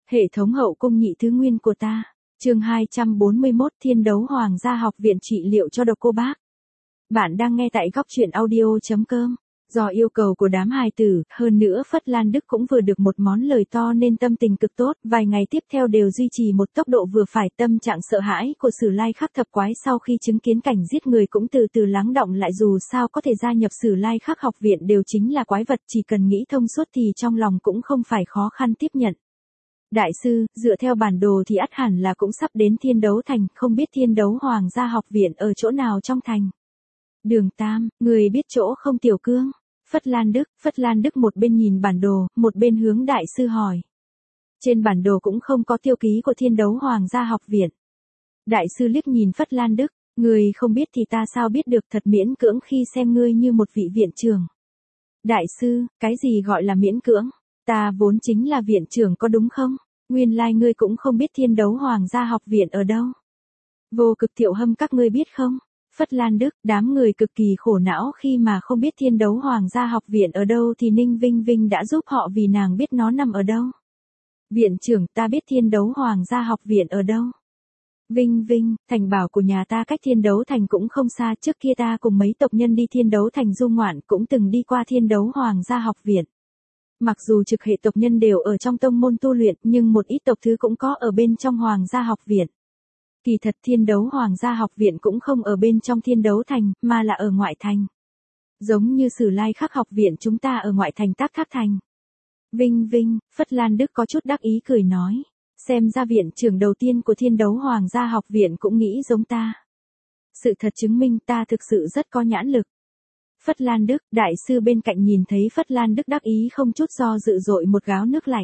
Hệ thống hậu cung nhị thứ nguyên của ta. Chương 241 Thiên đấu Hoàng gia học viện trị liệu cho độc cô bác. Bạn đang nghe tại góc truyện audio.com. Do yêu cầu của đám hài tử, hơn nữa Phất Lan Đức cũng vừa được một món lời to nên tâm tình cực tốt, vài ngày tiếp theo đều duy trì một tốc độ vừa phải. Tâm trạng sợ hãi của Sử Lai Khắc thập quái sau khi chứng kiến cảnh giết người cũng từ từ lắng đọng lại, dù sao có thể gia nhập Sử Lai Khắc học viện đều chính là quái vật, chỉ cần nghĩ thông suốt thì trong lòng cũng không phải khó khăn tiếp nhận. Đại sư, dựa theo bản đồ thì ắt hẳn là cũng sắp đến Thiên Đấu Thành, không biết Thiên Đấu Hoàng gia học viện ở chỗ nào trong thành. Đường Tam, người biết chỗ không Tiểu Cương? Phất Lan Đức một bên nhìn bản đồ, một bên hướng đại sư hỏi. Trên bản đồ cũng không có tiêu ký của Thiên Đấu Hoàng gia học viện. Đại sư liếc nhìn Phất Lan Đức, người không biết thì ta sao biết được, thật miễn cưỡng khi xem ngươi như một vị viện trưởng. Đại sư, cái gì gọi là miễn cưỡng? Ta vốn chính là viện trưởng có đúng không? Nguyên lai ngươi cũng không biết Thiên Đấu Hoàng gia học viện ở đâu. Vô Cực Thiệu Hâm các ngươi biết không? Phất Lan Đức, đám người cực kỳ khổ não khi mà không biết Thiên Đấu Hoàng gia học viện ở đâu thì Ninh Vinh Vinh đã giúp họ vì nàng biết nó nằm ở đâu. Viện trưởng, ta biết Thiên Đấu Hoàng gia học viện ở đâu. Vinh Vinh, thành bảo của nhà ta cách Thiên Đấu Thành cũng không xa, trước kia ta cùng mấy tộc nhân đi Thiên Đấu Thành du ngoạn cũng từng đi qua Thiên Đấu Hoàng gia học viện. Mặc dù trực hệ tộc nhân đều ở trong tông môn tu luyện, nhưng một ít tộc thứ cũng có ở bên trong Hoàng gia học viện. Kỳ thật Thiên Đấu Hoàng gia học viện cũng không ở bên trong Thiên Đấu Thành, mà là ở ngoại thành. Giống như Sử Lai Khắc học viện chúng ta ở ngoại thành Tác Thác Thành. Vinh Vinh, Phất Lan Đức có chút đắc ý cười nói. Xem ra viện trưởng đầu tiên của Thiên Đấu Hoàng gia học viện cũng nghĩ giống ta. Sự thật chứng minh ta thực sự rất có nhãn lực. Phất Lan Đức, đại sư bên cạnh nhìn thấy Phất Lan Đức đắc ý không chút do dự dội một gáo nước lạnh.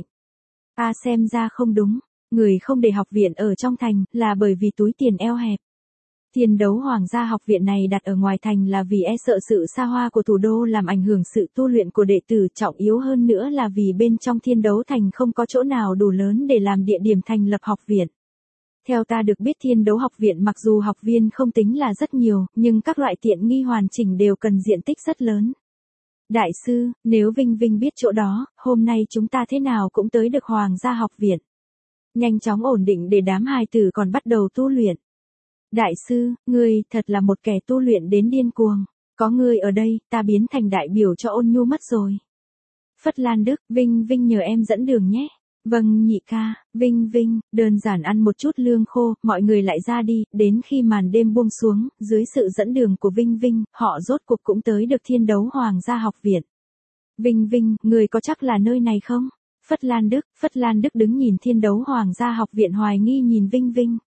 Xem ra không đúng. Người không để học viện ở trong thành, là bởi vì túi tiền eo hẹp. Thiên Đấu Hoàng gia học viện này đặt ở ngoài thành là vì sợ sự xa hoa của thủ đô làm ảnh hưởng sự tu luyện của đệ tử, trọng yếu hơn nữa là vì bên trong Thiên Đấu Thành không có chỗ nào đủ lớn để làm địa điểm thành lập học viện. Theo ta được biết Thiên Đấu học viện mặc dù học viên không tính là rất nhiều, nhưng các loại tiện nghi hoàn chỉnh đều cần diện tích rất lớn. Đại sư, nếu Vinh Vinh biết chỗ đó, hôm nay chúng ta thế nào cũng tới được Hoàng gia học viện. Nhanh chóng ổn định để đám hài tử còn bắt đầu tu luyện. Đại sư, ngươi thật là một kẻ tu luyện đến điên cuồng. Có ngươi ở đây, ta biến thành đại biểu cho Ôn Nhu mất rồi. Phất Lan Đức, Vinh Vinh nhờ em dẫn đường nhé. Vâng nhị ca. Vinh Vinh, đơn giản ăn một chút lương khô, mọi người lại ra đi, đến khi màn đêm buông xuống, dưới sự dẫn đường của Vinh Vinh, họ rốt cuộc cũng tới được Thiên Đấu Hoàng gia học viện. Vinh Vinh, người có chắc là nơi này không? Phất Lan Đức đứng nhìn Thiên Đấu Hoàng gia học viện hoài nghi nhìn Vinh Vinh.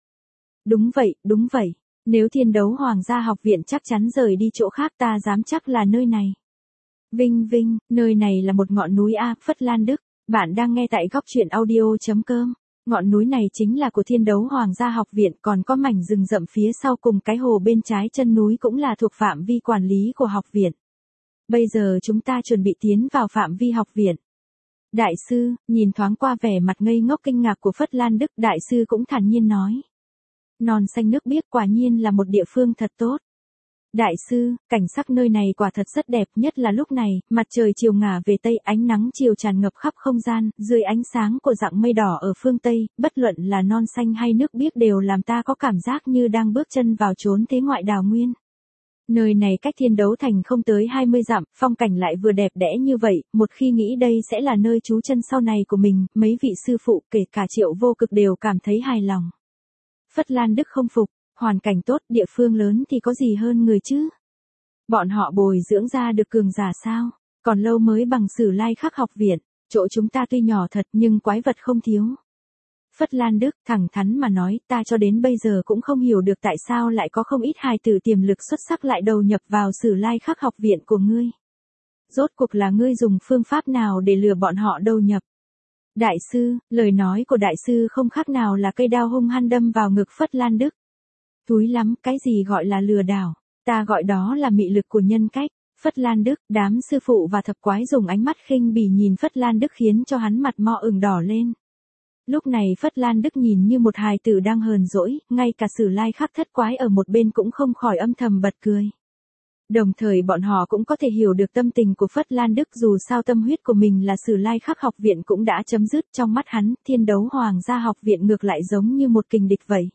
Đúng vậy, nếu Thiên Đấu Hoàng gia học viện chắc chắn rời đi chỗ khác, ta dám chắc là nơi này. Vinh Vinh, nơi này là một ngọn núi Phất Lan Đức, bạn đang nghe tại góc truyện audio.com. Ngọn núi này chính là của Thiên Đấu Hoàng gia học viện, còn có mảnh rừng rậm phía sau cùng cái hồ bên trái chân núi cũng là thuộc phạm vi quản lý của học viện. Bây giờ chúng ta chuẩn bị tiến vào phạm vi học viện. Đại sư, nhìn thoáng qua vẻ mặt ngây ngốc kinh ngạc của Phất Lan Đức, đại sư cũng thản nhiên nói. Non xanh nước biếc, quả nhiên là một địa phương thật tốt. Đại sư, cảnh sắc nơi này quả thật rất đẹp, nhất là lúc này, mặt trời chiều ngả về tây, ánh nắng chiều tràn ngập khắp không gian, dưới ánh sáng của dạng mây đỏ ở phương Tây, bất luận là non xanh hay nước biếc đều làm ta có cảm giác như đang bước chân vào chốn thế ngoại đào nguyên. Nơi này cách Thiên Đấu Thành không tới 20 dặm, phong cảnh lại vừa đẹp đẽ như vậy, một khi nghĩ đây sẽ là nơi trú chân sau này của mình, mấy vị sư phụ kể cả Triệu Vô Cực đều cảm thấy hài lòng. Phất Lan Đức không phục, hoàn cảnh tốt, địa phương lớn thì có gì hơn người chứ? Bọn họ bồi dưỡng ra được cường giả sao? Còn lâu mới bằng Sử Lai Khắc học viện, chỗ chúng ta tuy nhỏ thật nhưng quái vật không thiếu. Phất Lan Đức thẳng thắn mà nói, ta cho đến bây giờ cũng không hiểu được tại sao lại có không ít hài tử tiềm lực xuất sắc lại đầu nhập vào Sử Lai Khắc học viện của ngươi. Rốt cuộc là ngươi dùng phương pháp nào để lừa bọn họ đầu nhập? Đại sư, lời nói của đại sư không khác nào là cây đao hung hăng đâm vào ngực Phất Lan Đức. Túi lắm, cái gì gọi là lừa đảo, ta gọi đó là mị lực của nhân cách. Phất Lan Đức, đám sư phụ và thập quái dùng ánh mắt khinh bỉ nhìn Phất Lan Đức khiến cho hắn mặt mo ửng đỏ lên. Lúc này Phất Lan Đức nhìn như một hài tử đang hờn dỗi, ngay cả Sử Lai Khắc thất quái ở một bên cũng không khỏi âm thầm bật cười. Đồng thời bọn họ cũng có thể hiểu được tâm tình của Phất Lan Đức, dù sao tâm huyết của mình là Sử Lai Khắc học viện cũng đã chấm dứt, trong mắt hắn, Thiên Đấu Hoàng gia học viện ngược lại giống như một kình địch vậy.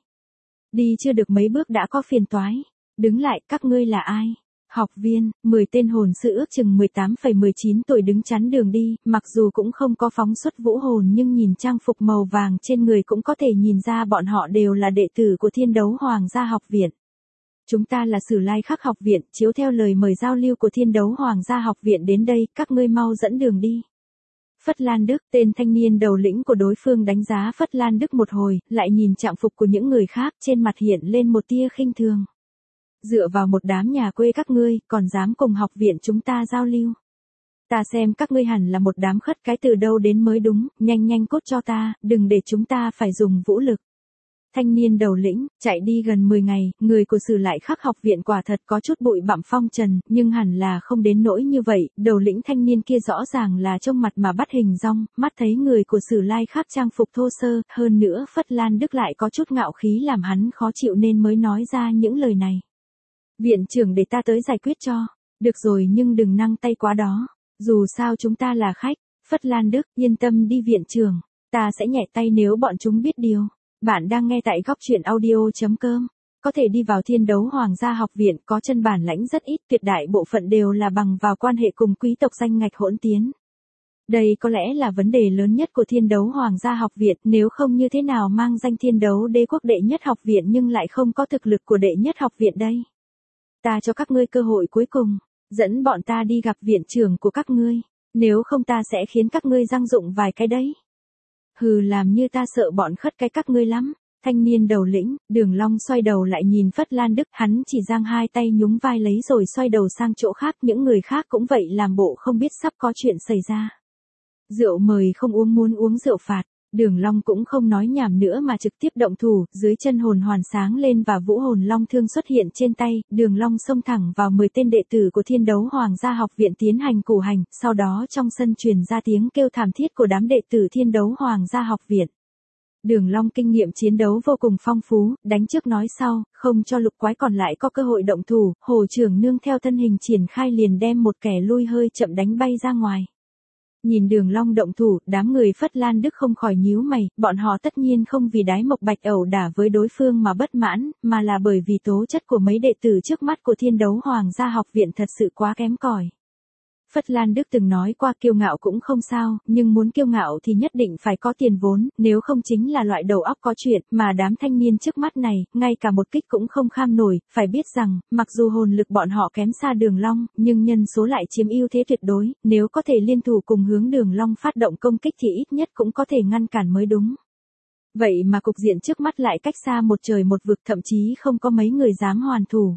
Đi chưa được mấy bước đã có phiền toái. Đứng lại, các ngươi là ai? Học viên, 10 tên hồn sư ước chừng 18,19 tuổi đứng chắn đường đi, mặc dù cũng không có phóng xuất vũ hồn nhưng nhìn trang phục màu vàng trên người cũng có thể nhìn ra bọn họ đều là đệ tử của Thiên Đấu Hoàng gia học viện. Chúng ta là Sử Lai Khắc học viện, chiếu theo lời mời giao lưu của Thiên Đấu Hoàng gia học viện đến đây, các ngươi mau dẫn đường đi. Phất Lan Đức, tên thanh niên đầu lĩnh của đối phương đánh giá Phất Lan Đức một hồi, lại nhìn trạng phục của những người khác, trên mặt hiện lên một tia khinh thường. Dựa vào một đám nhà quê các ngươi, còn dám cùng học viện chúng ta giao lưu. Ta xem các ngươi hẳn là một đám khất cái từ đâu đến mới đúng, nhanh nhanh cốt cho ta, đừng để chúng ta phải dùng vũ lực. Thanh niên đầu lĩnh, chạy đi gần 10 ngày, người của Sử Lai Khắc học viện quả thật có chút bụi bặm phong trần, nhưng hẳn là không đến nỗi như vậy, đầu lĩnh thanh niên kia rõ ràng là trông mặt mà bắt hình dong, mắt thấy người của Sử Lai Khắc trang phục thô sơ, hơn nữa Phất Lan Đức lại có chút ngạo khí làm hắn khó chịu nên mới nói ra những lời này. Viện trưởng để ta tới giải quyết cho. Được rồi nhưng đừng năng tay quá đó. Dù sao chúng ta là khách. Phất Lan Đức, yên tâm đi viện trưởng. Ta sẽ nhẹ tay nếu bọn chúng biết điều. Bạn đang nghe tại góc truyện audio.com. Có thể đi vào Thiên Đấu Hoàng gia học viện, có chân bản lãnh rất ít, tuyệt đại bộ phận đều là bằng vào quan hệ cùng quý tộc danh ngạch hỗn tiến. Đây có lẽ là vấn đề lớn nhất của Thiên Đấu Hoàng gia học viện, nếu không như thế nào mang danh Thiên Đấu Đế quốc đệ nhất học viện nhưng lại không có thực lực của đệ nhất học viện đây. Ta cho các ngươi cơ hội cuối cùng, dẫn bọn ta đi gặp viện trưởng của các ngươi, nếu không ta sẽ khiến các ngươi răng rụng vài cái đấy. Hừ, làm như ta sợ bọn khất cái các ngươi lắm. Thanh niên đầu lĩnh, Đường Long xoay đầu lại nhìn Phất Lan Đức, hắn chỉ giang hai tay nhún vai lấy rồi xoay đầu sang chỗ khác, những người khác cũng vậy làm bộ không biết sắp có chuyện xảy ra. Rượu mời không uống muốn uống rượu phạt. Đường Long cũng không nói nhảm nữa mà trực tiếp động thủ, dưới chân hồn hoàn sáng lên và vũ hồn long thương xuất hiện trên tay, Đường Long xông thẳng vào 10 tên đệ tử của Thiên Đấu Hoàng gia học viện tiến hành củ hành, sau đó trong sân truyền ra tiếng kêu thảm thiết của đám đệ tử Thiên Đấu Hoàng gia học viện. Đường Long kinh nghiệm chiến đấu vô cùng phong phú, đánh trước nói sau, không cho lục quái còn lại có cơ hội động thủ, Hồ trưởng nương theo thân hình triển khai liền đem một kẻ lui hơi chậm đánh bay ra ngoài. Nhìn Đường Long động thủ, đám người Phất Lan Đức không khỏi nhíu mày, bọn họ tất nhiên không vì Đái Mộc Bạch ẩu đả với đối phương mà bất mãn, mà là bởi vì tố chất của mấy đệ tử trước mắt của Thiên Đấu Hoàng gia học viện thật sự quá kém cỏi. Phất Lan Đức từng nói qua kiêu ngạo cũng không sao, nhưng muốn kiêu ngạo thì nhất định phải có tiền vốn, nếu không chính là loại đầu óc có chuyện, mà đám thanh niên trước mắt này, ngay cả một kích cũng không kham nổi, phải biết rằng, mặc dù hồn lực bọn họ kém xa Đường Long, nhưng nhân số lại chiếm ưu thế tuyệt đối, nếu có thể liên thủ cùng hướng Đường Long phát động công kích thì ít nhất cũng có thể ngăn cản mới đúng. Vậy mà cục diện trước mắt lại cách xa một trời một vực, thậm chí không có mấy người dám hoàn thủ.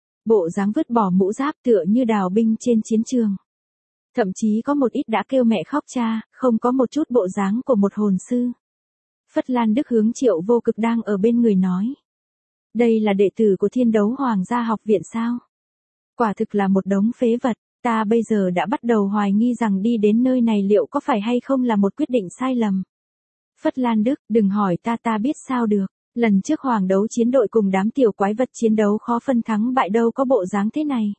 Bộ dáng vứt bỏ mũ giáp tựa như đào binh trên chiến trường. Thậm chí có một ít đã kêu mẹ khóc cha, không có một chút bộ dáng của một hồn sư. Phất Lan Đức hướng Triệu Vô Cực đang ở bên người nói. Đây là đệ tử của Thiên Đấu Hoàng gia học viện sao? Quả thực là một đống phế vật, ta bây giờ đã bắt đầu hoài nghi rằng đi đến nơi này liệu có phải hay không là một quyết định sai lầm. Phất Lan Đức, đừng hỏi ta biết sao được, lần trước hoàng đấu chiến đội cùng đám tiểu quái vật chiến đấu khó phân thắng bại đâu có bộ dáng thế này.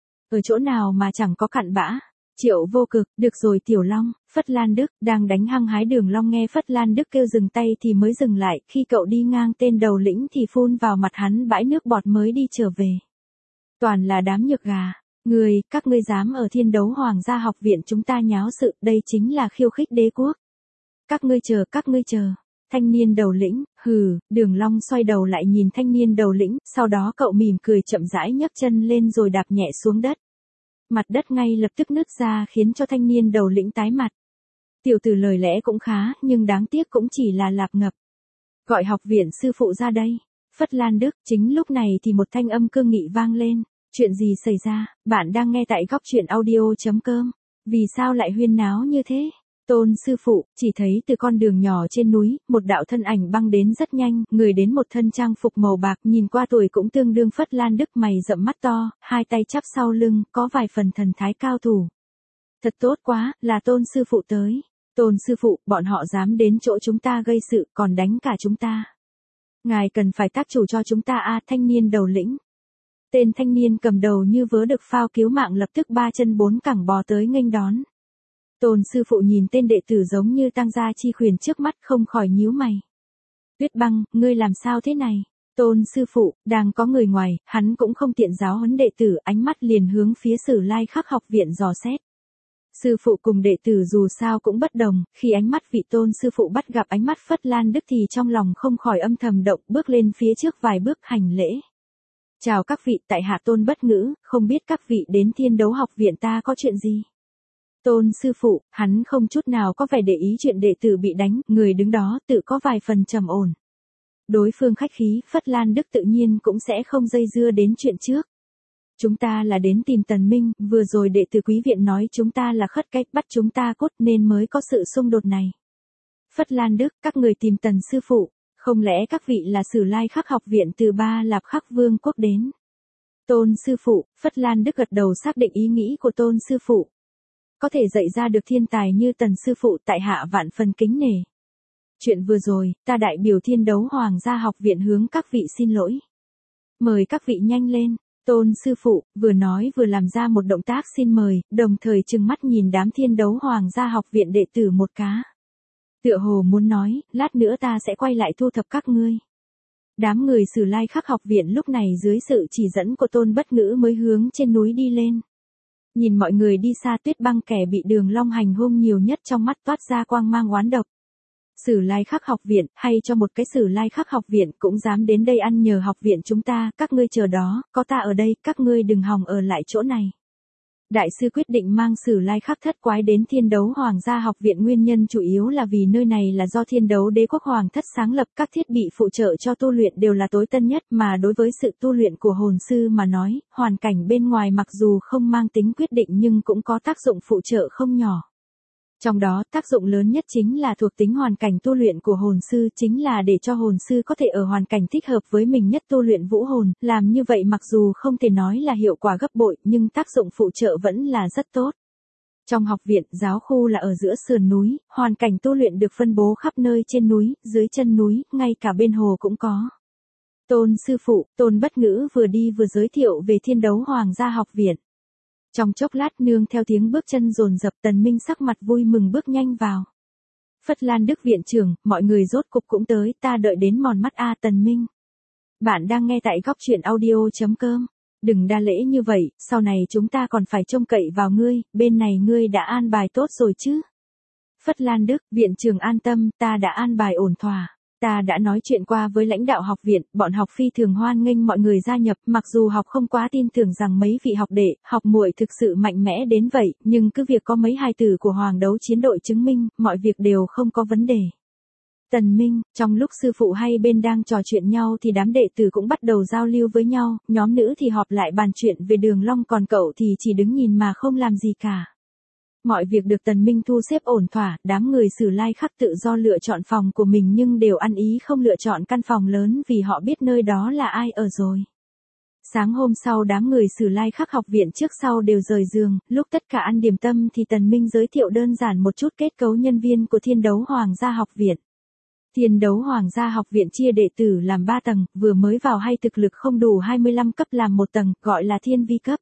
Ở chỗ nào mà chẳng có cặn bã. Triệu Vô Cực, được rồi Tiểu Long, Phất Lan Đức, đang đánh hăng hái Đường Long nghe Phất Lan Đức kêu dừng tay thì mới dừng lại, khi cậu đi ngang tên đầu lĩnh thì phun vào mặt hắn bãi nước bọt mới đi trở về. Toàn là đám nhược gà, các ngươi dám ở Thiên Đấu Hoàng gia học viện chúng ta nháo sự, đây chính là khiêu khích đế quốc. Các ngươi chờ. Thanh niên đầu lĩnh, Đường Long xoay đầu lại nhìn thanh niên đầu lĩnh, sau đó cậu mỉm cười chậm rãi nhấc chân lên rồi đạp nhẹ xuống đất. Mặt đất ngay lập tức nứt ra khiến cho thanh niên đầu lĩnh tái mặt. Tiểu tử lời lẽ cũng khá, nhưng đáng tiếc cũng chỉ là lạp ngập. Gọi học viện sư phụ ra đây. Phất Lan Đức, chính lúc này thì một thanh âm cương nghị vang lên. Chuyện gì xảy ra, bạn đang nghe tại góc truyện audio.com. Vì sao lại huyên náo như thế? Tôn sư phụ, chỉ thấy từ con đường nhỏ trên núi, một đạo thân ảnh băng đến rất nhanh, người đến một thân trang phục màu bạc, nhìn qua tuổi cũng tương đương Phất Lan Đức, mày rậm mắt to, hai tay chắp sau lưng, có vài phần thần thái cao thủ. Thật tốt quá, là Tôn sư phụ tới. Tôn sư phụ, bọn họ dám đến chỗ chúng ta gây sự, còn đánh cả chúng ta. Ngài cần phải tác chủ cho chúng ta thanh niên đầu lĩnh. Tên thanh niên cầm đầu như vớ được phao cứu mạng lập tức ba chân bốn cẳng bò tới nghênh đón. Tôn sư phụ nhìn tên đệ tử giống như tang gia chi khuyển trước mắt không khỏi nhíu mày. Tuyết Băng, ngươi làm sao thế này? Tôn sư phụ, đang có người ngoài, hắn cũng không tiện giáo huấn đệ tử, ánh mắt liền hướng phía Sử Lai Khắc học viện dò xét. Sư phụ cùng đệ tử dù sao cũng bất đồng, khi ánh mắt vị tôn sư phụ bắt gặp ánh mắt Phất Lan Đức thì trong lòng không khỏi âm thầm động, bước lên phía trước vài bước hành lễ. Chào các vị, tại hạ Tôn Bất Ngữ, không biết các vị đến Thiên Đấu học viện ta có chuyện gì? Tôn sư phụ, hắn không chút nào có vẻ để ý chuyện đệ tử bị đánh, người đứng đó tự có vài phần trầm ổn. Đối phương khách khí, Phất Lan Đức tự nhiên cũng sẽ không dây dưa đến chuyện trước. Chúng ta là đến tìm Tần Minh, vừa rồi đệ tử quý viện nói chúng ta là khất cách bắt chúng ta cốt nên mới có sự xung đột này. Phất Lan Đức, các người tìm Tần sư phụ, không lẽ các vị là Sử Lai Khắc học viện từ Ba Lạp Khắc Vương quốc đến? Tôn sư phụ, Phất Lan Đức gật đầu xác định ý nghĩ của tôn sư phụ. Có thể dạy ra được thiên tài như Tần sư phụ tại hạ vạn phần kính nể. Chuyện vừa rồi, ta đại biểu Thiên Đấu Hoàng gia học viện hướng các vị xin lỗi. Mời các vị nhanh lên. Tôn sư phụ, vừa nói vừa làm ra một động tác xin mời, đồng thời trừng mắt nhìn đám Thiên Đấu Hoàng gia học viện đệ tử một cá. Tựa hồ muốn nói, lát nữa ta sẽ quay lại thu thập các ngươi. Đám người Sử Lai Khắc học viện lúc này dưới sự chỉ dẫn của Tôn Bất Ngữ mới hướng trên núi đi lên. Nhìn mọi người đi xa, Tuyết Băng kẻ bị Đường Long hành hung nhiều nhất trong mắt toát ra quang mang oán độc. Sử Lai Khắc học viện, hay cho một cái Sử Lai Khắc học viện cũng dám đến đây ăn nhờ học viện chúng ta, các ngươi chờ đó, có ta ở đây, các ngươi đừng hòng ở lại chỗ này. Đại sư quyết định mang Sử Lai Khắc thất quái đến Thiên Đấu Hoàng gia học viện, nguyên nhân chủ yếu là vì nơi này là do Thiên Đấu Đế quốc Hoàng thất sáng lập, các thiết bị phụ trợ cho tu luyện đều là tối tân nhất, mà đối với sự tu luyện của hồn sư mà nói, hoàn cảnh bên ngoài mặc dù không mang tính quyết định nhưng cũng có tác dụng phụ trợ không nhỏ. Trong đó, tác dụng lớn nhất chính là thuộc tính hoàn cảnh tu luyện của hồn sư, chính là để cho hồn sư có thể ở hoàn cảnh thích hợp với mình nhất tu luyện vũ hồn, làm như vậy mặc dù không thể nói là hiệu quả gấp bội, nhưng tác dụng phụ trợ vẫn là rất tốt. Trong học viện, giáo khu là ở giữa sườn núi, hoàn cảnh tu luyện được phân bố khắp nơi trên núi, dưới chân núi, ngay cả bên hồ cũng có. Tôn sư phụ, Tôn Bất Ngữ vừa đi vừa giới thiệu về Thiên Đấu Hoàng gia học viện. Trong chốc lát nương theo tiếng bước chân dồn dập, Tần Minh sắc mặt vui mừng bước nhanh vào. Phất Lan Đức viện trưởng, mọi người rốt cục cũng tới, ta đợi đến mòn mắt a. Tần Minh. Bạn đang nghe tại góc truyện audio.com. Đừng đa lễ như vậy, sau này chúng ta còn phải trông cậy vào ngươi, bên này ngươi đã an bài tốt rồi chứ? Phất Lan Đức, viện trưởng an tâm, ta đã an bài ổn thỏa. Ta đã nói chuyện qua với lãnh đạo học viện, bọn học phi thường hoan nghênh mọi người gia nhập, mặc dù học không quá tin tưởng rằng mấy vị học đệ, học muội thực sự mạnh mẽ đến vậy, nhưng cứ việc có mấy hài tử của Hoàng Đấu chiến đội chứng minh, mọi việc đều không có vấn đề. Tần Minh, trong lúc sư phụ hai bên đang trò chuyện nhau thì đám đệ tử cũng bắt đầu giao lưu với nhau, nhóm nữ thì họp lại bàn chuyện về Đường Long, còn cậu thì chỉ đứng nhìn mà không làm gì cả. Mọi việc được Tần Minh thu xếp ổn thỏa, đám người Sử Lai Khắc tự do lựa chọn phòng của mình nhưng đều ăn ý không lựa chọn căn phòng lớn vì họ biết nơi đó là ai ở rồi. Sáng hôm sau đám người Sử Lai Khắc học viện trước sau đều rời giường, lúc tất cả ăn điểm tâm thì Tần Minh giới thiệu đơn giản một chút kết cấu nhân viên của Thiên Đấu Hoàng gia học viện. Thiên Đấu Hoàng gia học viện chia đệ tử làm 3 tầng, vừa mới vào hay thực lực không đủ 25 cấp làm một tầng, gọi là Thiên Vi cấp.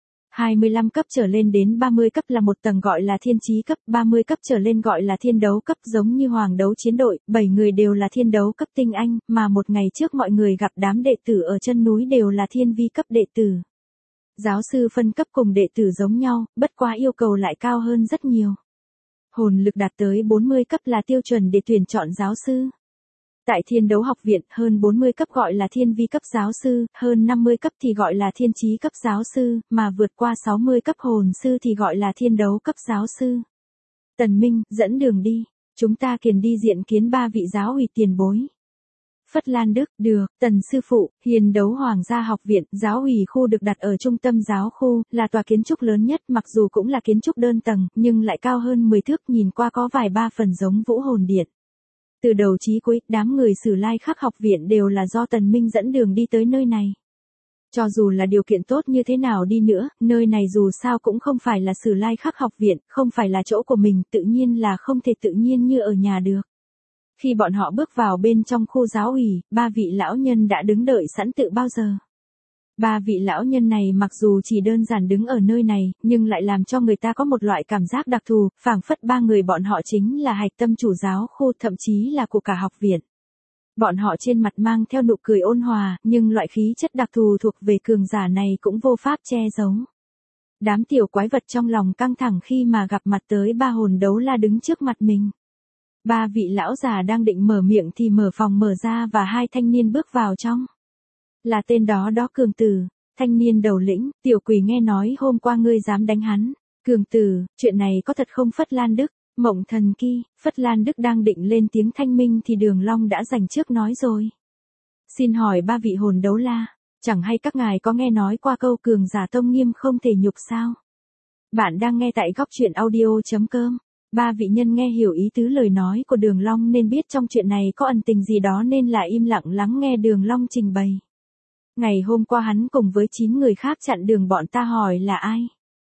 25 cấp trở lên đến 30 cấp là một tầng gọi là Thiên Chí cấp, 30 cấp trở lên gọi là Thiên Đấu cấp, giống như Hoàng Đấu chiến đội, 7 người đều là Thiên Đấu cấp tinh anh, mà một ngày trước mọi người gặp đám đệ tử ở chân núi đều là Thiên Vi cấp đệ tử. Giáo sư phân cấp cùng đệ tử giống nhau, bất quá yêu cầu lại cao hơn rất nhiều. Hồn lực đạt tới 40 cấp là tiêu chuẩn để tuyển chọn giáo sư. Tại Thiên Đấu học viện, hơn 40 cấp gọi là Thiên Vi cấp giáo sư, hơn 50 cấp thì gọi là Thiên Chí cấp giáo sư, mà vượt qua 60 cấp hồn sư thì gọi là Thiên Đấu cấp giáo sư. Tần Minh, dẫn đường đi, chúng ta kiền đi diện kiến 3 vị giáo ủy tiền bối. Phất Lan Đức, được, Tần sư phụ, Thiên Đấu Hoàng gia học viện, giáo ủy khu được đặt ở trung tâm giáo khu, là tòa kiến trúc lớn nhất, mặc dù cũng là kiến trúc đơn tầng, nhưng lại cao hơn 10 thước, nhìn qua có vài ba phần giống Vũ Hồn Điện. Từ đầu chí cuối, đám người Sử Lai Khắc học viện đều là do Tần Minh dẫn đường đi tới nơi này. Cho dù là điều kiện tốt như thế nào đi nữa, nơi này dù sao cũng không phải là Sử Lai Khắc học viện, không phải là chỗ của mình, tự nhiên là không thể tự nhiên như ở nhà được. Khi bọn họ bước vào bên trong khu giáo ủy, 3 vị lão nhân đã đứng đợi sẵn từ bao giờ. Ba vị lão nhân này mặc dù chỉ đơn giản đứng ở nơi này, nhưng lại làm cho người ta có một loại cảm giác đặc thù, phảng phất ba người bọn họ chính là hạch tâm chủ giáo khu, thậm chí là của cả học viện. Bọn họ trên mặt mang theo nụ cười ôn hòa, nhưng loại khí chất đặc thù thuộc về cường giả này cũng vô pháp che giấu. Đám tiểu quái vật trong lòng căng thẳng khi mà gặp mặt tới ba hồn đấu la đứng trước mặt mình. Ba vị lão già đang định mở miệng thì mở phòng mở ra và hai thanh niên bước vào trong. Là tên đó Cường Tử, thanh niên đầu lĩnh, tiểu quỷ nghe nói hôm qua ngươi dám đánh hắn. Cường Tử, chuyện này có thật không Phất Lan Đức? Mộng Thần Ki, Phất Lan Đức đang định lên tiếng thanh minh thì Đường Long đã giành trước nói rồi. Xin hỏi ba vị hồn đấu la, chẳng hay các ngài có nghe nói qua câu cường giả tông nghiêm không thể nhục sao? Bạn đang nghe tại góc truyện audio.com. Ba vị nhân nghe hiểu ý tứ lời nói của Đường Long nên biết trong chuyện này có ẩn tình gì đó nên là im lặng lắng nghe Đường Long trình bày. Ngày hôm qua hắn cùng với 9 người khác chặn đường bọn ta hỏi là ai.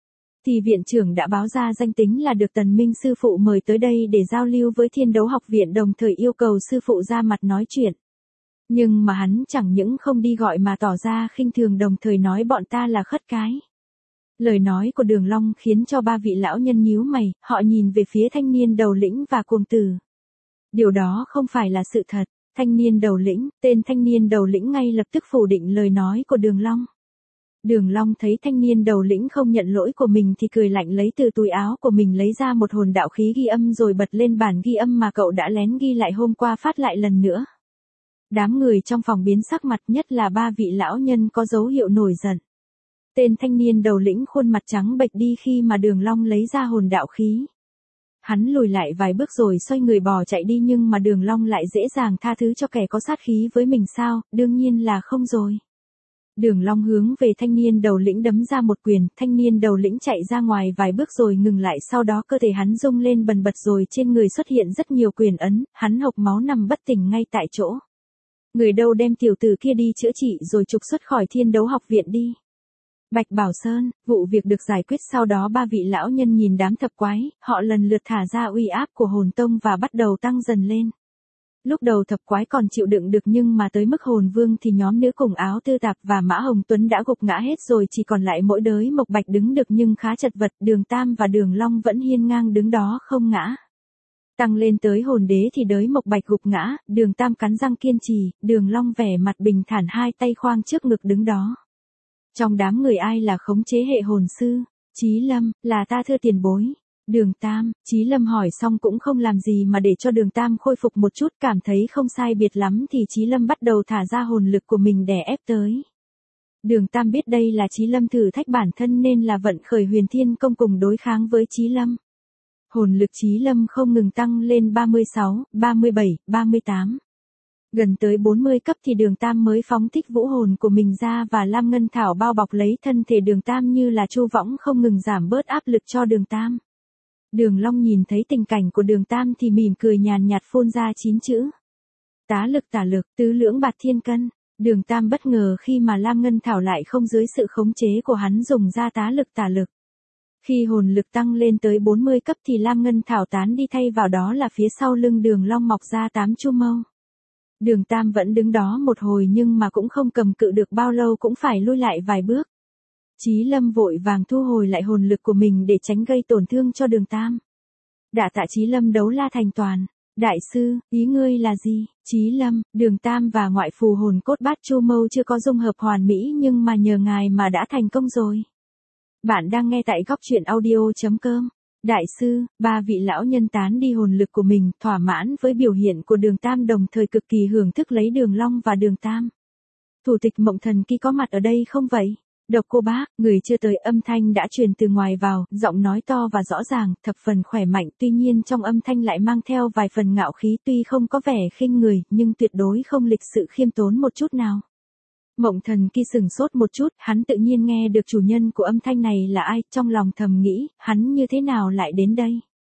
Thì viện trưởng đã báo ra danh tính là được Tần Minh sư phụ mời tới đây để giao lưu với Thiên Đấu Học Viện, đồng thời yêu cầu sư phụ ra mặt nói chuyện. Nhưng mà hắn chẳng những không đi gọi mà tỏ ra khinh thường, đồng thời nói bọn ta là khất cái. Lời nói của Đường Long khiến cho ba vị lão nhân nhíu mày, họ nhìn về phía thanh niên đầu lĩnh và cuồng tử. Điều đó không phải là sự thật. Thanh niên đầu lĩnh, tên thanh niên đầu lĩnh ngay lập tức phủ định lời nói của Đường Long. Đường Long thấy thanh niên đầu lĩnh không nhận lỗi của mình thì cười lạnh, lấy từ túi áo của mình lấy ra một hồn đạo khí ghi âm rồi bật lên bản ghi âm mà cậu đã lén ghi lại hôm qua, phát lại lần nữa. Đám người trong phòng biến sắc mặt, nhất là ba vị lão nhân có dấu hiệu nổi giận. Tên thanh niên đầu lĩnh khuôn mặt trắng bệch đi khi mà Đường Long lấy ra hồn đạo khí. Hắn lùi lại vài bước rồi xoay người bỏ chạy đi, nhưng mà Đường Long lại dễ dàng tha thứ cho kẻ có sát khí với mình sao? Đương nhiên là không rồi. Đường Long hướng về thanh niên đầu lĩnh đấm ra một quyền, thanh niên đầu lĩnh chạy ra ngoài vài bước rồi ngừng lại, sau đó cơ thể hắn rung lên bần bật rồi trên người xuất hiện rất nhiều quyền ấn, hắn hộc máu nằm bất tỉnh ngay tại chỗ. Người đâu đem tiểu tử kia đi chữa trị rồi trục xuất khỏi Thiên Đấu Học Viện đi. Bạch Bảo Sơn, vụ việc được giải quyết sau đó ba vị lão nhân nhìn đám thập quái, họ lần lượt thả ra uy áp của hồn tông và bắt đầu tăng dần lên. Lúc đầu thập quái còn chịu đựng được, nhưng mà tới mức hồn vương thì nhóm nữ cùng áo tư tạp và Mã Hồng Tuấn đã gục ngã hết rồi, chỉ còn lại mỗi đới Mộc Bạch đứng được nhưng khá chật vật, Đường Tam và Đường Long vẫn hiên ngang đứng đó không ngã. Tăng lên tới hồn đế thì đới Mộc Bạch gục ngã, Đường Tam cắn răng kiên trì, Đường Long vẻ mặt bình thản hai tay khoang trước ngực đứng đó. Trong đám người ai là khống chế hệ hồn sư? Chí Lâm, là ta thưa tiền bối. Đường Tam, Chí Lâm hỏi xong cũng không làm gì mà để cho Đường Tam khôi phục một chút, cảm thấy không sai biệt lắm thì Chí Lâm bắt đầu thả ra hồn lực của mình đè ép tới. Đường Tam biết đây là Chí Lâm thử thách bản thân nên là vận khởi Huyền Thiên Công cùng đối kháng với Chí Lâm. Hồn lực Chí Lâm không ngừng tăng lên 36, 37, 38. Gần tới 40 cấp thì Đường Tam mới phóng thích vũ hồn của mình ra và Lam Ngân Thảo bao bọc lấy thân thể Đường Tam như là chu võng không ngừng giảm bớt áp lực cho Đường Tam. Đường Long nhìn thấy tình cảnh của Đường Tam thì mỉm cười nhàn nhạt phun ra 9 chữ. Tá lực tả lực, tứ lưỡng bạt thiên cân. Đường Tam bất ngờ khi mà Lam Ngân Thảo lại không dưới sự khống chế của hắn dùng ra tá lực tả lực. Khi hồn lực tăng lên tới 40 cấp thì Lam Ngân Thảo tán đi, thay vào đó là phía sau lưng Đường Long mọc ra 8 chu mâu. Đường Tam vẫn đứng đó một hồi nhưng mà cũng không cầm cự được bao lâu, cũng phải lui lại vài bước. Chí Lâm vội vàng thu hồi lại hồn lực của mình để tránh gây tổn thương cho Đường Tam. Đả tạ Chí Lâm đấu la thành toàn. Đại sư, ý ngươi là gì? Chí Lâm, Đường Tam và ngoại phù hồn cốt bát chu mâu chưa có dung hợp hoàn mỹ nhưng mà nhờ ngài mà đã thành công rồi. Bạn đang nghe tại góc truyện audio.com. Đại sư, ba vị lão nhân tán đi hồn lực của mình, thỏa mãn với biểu hiện của Đường Tam, đồng thời cực kỳ hưởng thức lấy Đường Long và Đường Tam. Thủ tịch Mộng Thần Ki có mặt ở đây không vậy? Độc Cô Bác, người chưa tới, âm thanh đã truyền từ ngoài vào, giọng nói to và rõ ràng, thập phần khỏe mạnh, tuy nhiên trong âm thanh lại mang theo vài phần ngạo khí, tuy không có vẻ khinh người, nhưng tuyệt đối không lịch sự khiêm tốn một chút nào. Mộng Thần Ki sừng sốt một chút, hắn tự nhiên nghe được chủ nhân của âm thanh này là ai, trong lòng thầm nghĩ, hắn như thế nào lại đến đây.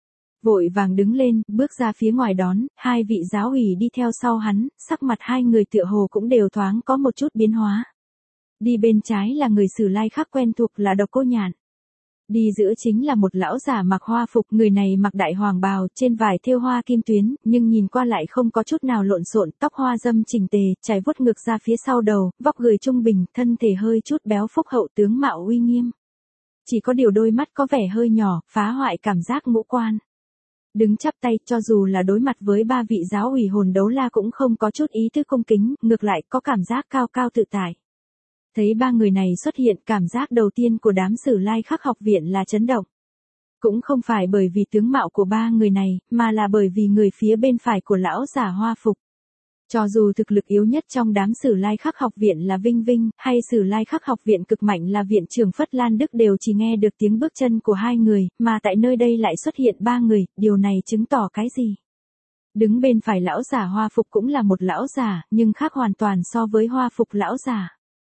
Vội vàng đứng lên, bước ra phía ngoài đón, hai vị giáo ủy đi theo sau hắn, sắc mặt hai người tựa hồ cũng đều thoáng có một chút biến hóa. Đi bên trái là người Sử Lai khác quen thuộc là Độc Cô Nhạn. Đi giữa chính là một lão giả mặc hoa phục, người này mặc đại hoàng bào, trên vải thêu hoa kim tuyến, nhưng nhìn qua lại không có chút nào lộn xộn, tóc hoa dâm chỉnh tề, chải vuốt ngược ra phía sau đầu, vóc người trung bình, thân thể hơi chút béo phúc hậu, tướng mạo uy nghiêm. Chỉ có điều đôi mắt có vẻ hơi nhỏ, phá hoại cảm giác ngũ quan. Đứng chắp tay, cho dù là đối mặt với ba vị giáo ủy hồn đấu la cũng không có chút ý thức cung kính, ngược lại có cảm giác cao cao tự tại. Thấy ba người này xuất hiện, cảm giác đầu tiên của đám Sử Lai Khắc học viện là chấn động. Cũng không phải bởi vì tướng mạo của ba người này, mà là bởi vì người phía bên phải của lão giả hoa phục. Cho dù thực lực yếu nhất trong đám Sử Lai Khắc học viện là Vinh Vinh, hay Sử Lai Khắc học viện cực mạnh là viện trưởng Phất Lan Đức đều chỉ nghe được tiếng bước chân của hai người, mà tại nơi đây lại xuất hiện ba người, điều này chứng tỏ cái gì? Đứng bên phải lão giả hoa phục cũng là một lão giả, nhưng khác hoàn toàn so với hoa phục lão giả.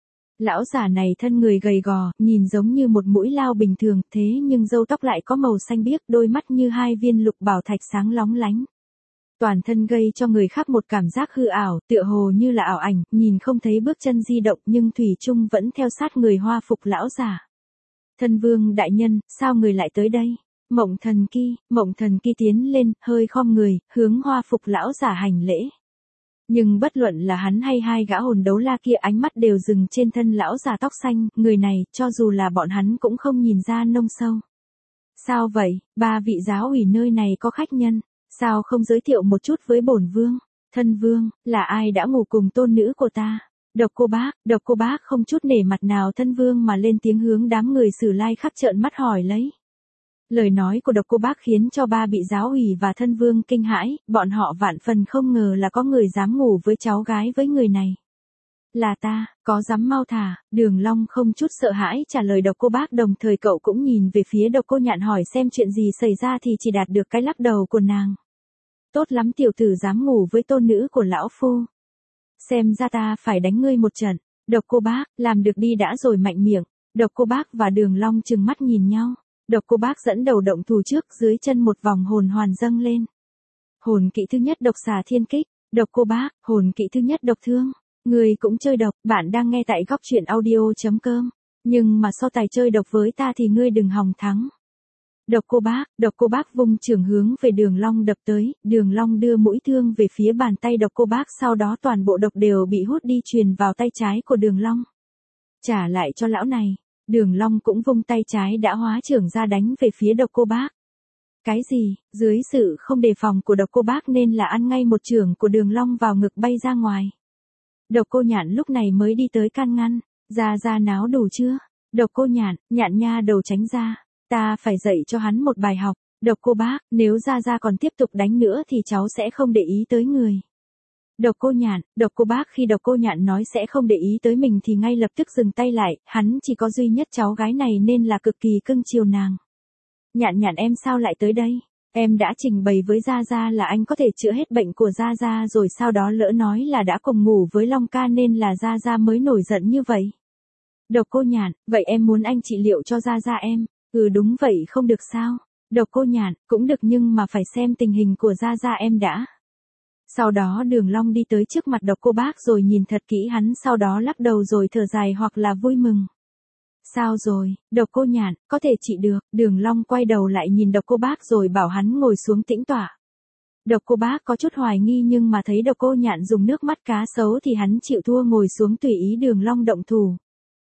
Lão giả này thân người gầy gò, nhìn giống như một mũi lao bình thường, thế nhưng râu tóc lại có màu xanh biếc, đôi mắt như hai viên lục bảo thạch sáng lóng lánh. Toàn thân gây cho người khác một cảm giác hư ảo, tựa hồ như là ảo ảnh, nhìn không thấy bước chân di động nhưng thủy chung vẫn theo sát người hoa phục lão giả. Thân vương đại nhân, sao người lại tới đây? Mộng thần kỳ tiến lên, hơi khom người, hướng hoa phục lão giả hành lễ. Nhưng bất luận là hắn hay hai gã hồn đấu la kia ánh mắt đều dừng trên thân lão già tóc xanh, người này, cho dù là bọn hắn cũng không nhìn ra nông sâu. Sao vậy, ba vị giáo ủy nơi này có khách nhân, sao không giới thiệu một chút với bổn vương? Thân vương, là ai đã ngủ cùng tôn nữ của ta? Độc cô bác không chút nể mặt nào thân vương mà lên tiếng hướng đám người Sử Lai Khắc trợn mắt hỏi lấy. Lời nói của độc cô bác khiến cho ba bị giáo ủy và thân vương kinh hãi, bọn họ vạn phần không ngờ là có người dám ngủ với cháu gái với người này. Là ta, có dám mau thả, Đường Long không chút sợ hãi trả lời độc cô bác, đồng thời cậu cũng nhìn về phía độc cô Nhạn hỏi xem chuyện gì xảy ra thì chỉ đạt được cái lắc đầu của nàng. Tốt lắm, tiểu tử dám ngủ với tôn nữ của lão phu. Xem ra ta phải đánh ngươi một trận. Độc cô bác, làm được đi đã rồi mạnh miệng. Độc cô bác và Đường Long trừng mắt nhìn nhau. Độc cô bác dẫn đầu động thủ trước, dưới chân một vòng hồn hoàn dâng lên. Hồn kỹ thứ nhất độc xà thiên kích. Độc cô bác, hồn kỹ thứ nhất độc thương. Người cũng chơi độc, bạn đang nghe tại góc truyện audio.com. Nhưng mà so tài chơi độc với ta thì ngươi đừng hòng thắng. Độc cô bác vung trường hướng về Đường Long đập tới, Đường Long đưa mũi thương về phía bàn tay độc cô bác, sau đó toàn bộ độc đều bị hút đi truyền vào tay trái của Đường Long. Trả lại cho lão này, Đường Long cũng vung tay trái đã hóa trưởng ra đánh về phía độc cô bác. Cái gì, dưới sự không đề phòng của độc cô bác nên là ăn ngay một chưởng của Đường Long vào ngực bay ra ngoài. Độc cô Nhạn lúc này mới đi tới can ngăn, ra náo đủ chưa? Độc cô Nhạn, Nhạn nha đầu tránh ra. Ta phải dạy cho hắn một bài học, độc cô bác, nếu ra còn tiếp tục đánh nữa thì cháu sẽ không để ý tới người. Độc cô bác khi độc cô Nhạn nói sẽ không để ý tới mình thì ngay lập tức dừng tay lại, hắn chỉ có duy nhất cháu gái này nên là cực kỳ cưng chiều nàng. Nhạn em sao lại tới đây? Em đã trình bày với Gia là anh có thể chữa hết bệnh của Gia rồi, sau đó lỡ nói là đã cùng ngủ với Long ca nên là Gia mới nổi giận như vậy. Độc cô Nhạn, vậy em muốn anh trị liệu cho Gia em? Ừ đúng vậy, không được sao? Độc cô Nhạn, cũng được nhưng mà phải xem tình hình của Gia em đã. Sau đó Đường Long đi tới trước mặt độc cô bác rồi nhìn thật kỹ hắn, sau đó lắc đầu rồi thở dài hoặc là vui mừng. Sao rồi, độc cô Nhạn, có thể trị được. Đường Long quay đầu lại nhìn độc cô bác rồi bảo hắn ngồi xuống tĩnh tọa. Độc cô bác có chút hoài nghi nhưng mà thấy độc cô Nhạn dùng nước mắt cá sấu thì hắn chịu thua ngồi xuống tùy ý Đường Long động thủ.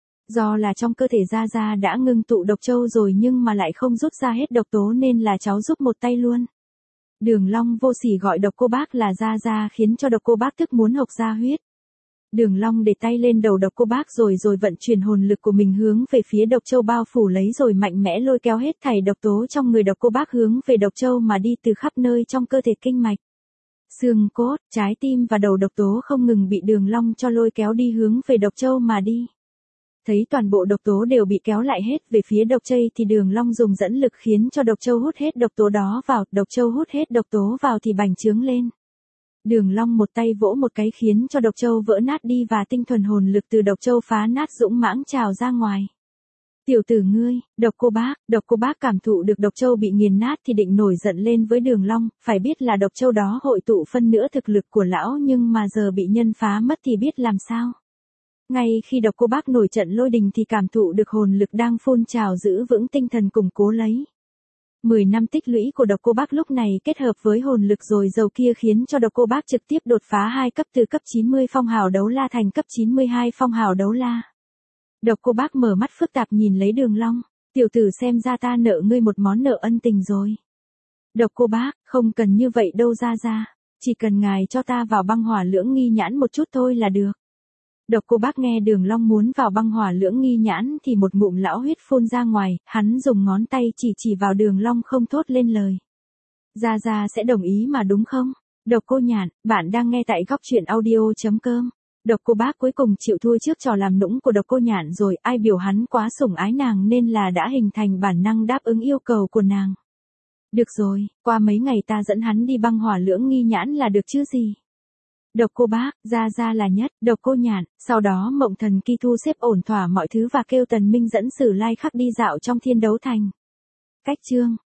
Do là trong cơ thể Gia đã ngưng tụ độc châu rồi nhưng mà lại không rút ra hết độc tố nên là cháu giúp một tay luôn. Đường Long vô sỉ gọi độc cô bác là Gia khiến cho độc cô bác tức muốn hộc ra huyết. Đường Long để tay lên đầu độc cô bác rồi vận chuyển hồn lực của mình hướng về phía độc châu bao phủ lấy rồi mạnh mẽ lôi kéo hết thảy độc tố trong người độc cô bác hướng về độc châu mà đi từ khắp nơi trong cơ thể kinh mạch. Xương cốt, trái tim và đầu độc tố không ngừng bị Đường Long cho lôi kéo đi hướng về độc châu mà đi. Thấy toàn bộ độc tố đều bị kéo lại hết về phía độc châu thì Đường Long dùng dẫn lực khiến cho độc châu hút hết độc tố đó vào, độc châu hút hết độc tố vào thì bành trướng lên. Đường Long một tay vỗ một cái khiến cho độc châu vỡ nát đi và tinh thuần hồn lực từ độc châu phá nát dũng mãng trào ra ngoài. Tiểu tử ngươi, độc cô bác cảm thụ được độc châu bị nghiền nát thì định nổi giận lên với Đường Long, phải biết là độc châu đó hội tụ phân nửa thực lực của lão nhưng mà giờ bị nhân phá mất thì biết làm sao. Ngay khi độc cô bác nổi trận lôi đình thì cảm thụ được hồn lực đang phun trào giữ vững tinh thần củng cố lấy. 10 năm tích lũy của độc cô bác lúc này kết hợp với hồn lực dồi dầu kia khiến cho độc cô bác trực tiếp đột phá 2 cấp từ cấp 90 phong hào đấu la thành cấp 92 phong hào đấu la. Độc cô bác mở mắt phức tạp nhìn lấy Đường Long, tiểu tử xem ra ta nợ ngươi một món nợ ân tình rồi. Độc cô bác, không cần như vậy đâu ra ra, chỉ cần ngài cho ta vào băng hỏa lưỡng nghi nhãn một chút thôi là được. Độc cô bác nghe Đường Long muốn vào băng hỏa lưỡng nghi nhãn thì một ngụm lão huyết phun ra ngoài, hắn dùng ngón tay chỉ vào Đường Long không thốt lên lời. Gia Gia sẽ đồng ý mà đúng không? Độc Cô Nhạn, bạn đang nghe tại góc truyện audio.com. Độc cô bác cuối cùng chịu thua trước trò làm nũng của Độc Cô Nhạn rồi, ai biểu hắn quá sủng ái nàng nên là đã hình thành bản năng đáp ứng yêu cầu của nàng. Được rồi, qua mấy ngày ta dẫn hắn đi băng hỏa lưỡng nghi nhãn là được chứ gì. Độc cô bác, Gia Gia là nhất, Độc Cô Nhạn, sau đó Mộng Thần Kỳ thu xếp ổn thỏa mọi thứ và kêu Tần Minh dẫn Sử Lai Khắc đi dạo trong Thiên Đấu Thành. Cách chương